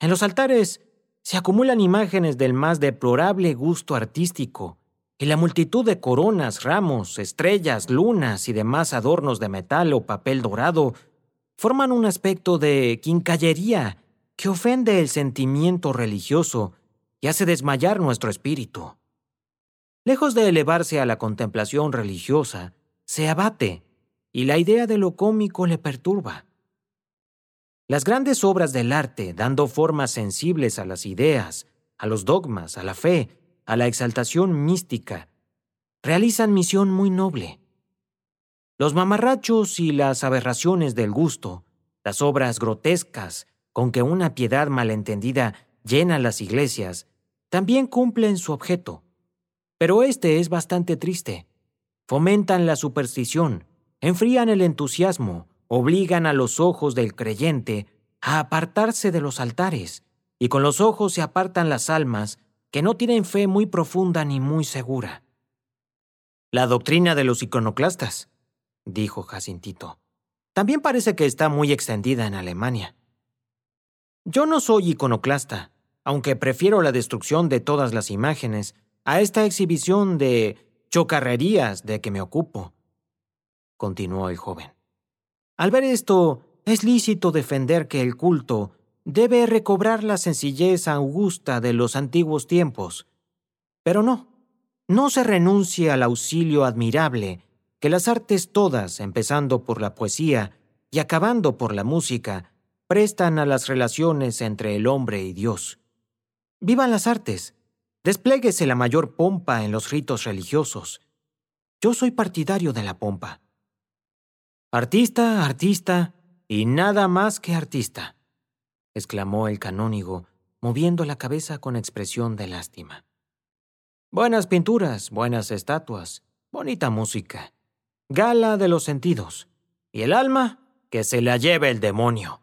En los altares se acumulan imágenes del más deplorable gusto artístico, y la multitud de coronas, ramos, estrellas, lunas y demás adornos de metal o papel dorado forman un aspecto de quincallería que ofende el sentimiento religioso y hace desmayar nuestro espíritu. Lejos de elevarse a la contemplación religiosa, se abate, y la idea de lo cómico le perturba. Las grandes obras del arte, dando formas sensibles a las ideas, a los dogmas, a la fe, a la exaltación mística, realizan misión muy noble. Los mamarrachos y las aberraciones del gusto, las obras grotescas con que una piedad malentendida llena las iglesias, también cumplen su objeto. Pero este es bastante triste. Fomentan la superstición, enfrían el entusiasmo, obligan a los ojos del creyente a apartarse de los altares, y con los ojos se apartan las almas que no tienen fe muy profunda ni muy segura. La doctrina de los iconoclastas, dijo Jacintito, también parece que está muy extendida en Alemania. Yo no soy iconoclasta, aunque prefiero la destrucción de todas las imágenes a esta exhibición de chocarrerías de que me ocupo, continuó el joven. Al ver esto, es lícito defender que el culto debe recobrar la sencillez augusta de los antiguos tiempos. Pero no se renuncie al auxilio admirable que las artes todas, empezando por la poesía y acabando por la música, prestan a las relaciones entre el hombre y Dios. ¡Vivan las artes! Despléguese la mayor pompa en los ritos religiosos. Yo soy partidario de la pompa. Artista, artista, y nada más que artista, exclamó el canónigo, moviendo la cabeza con expresión de lástima. Buenas pinturas, buenas estatuas, bonita música, gala de los sentidos, y el alma que se la lleve el demonio.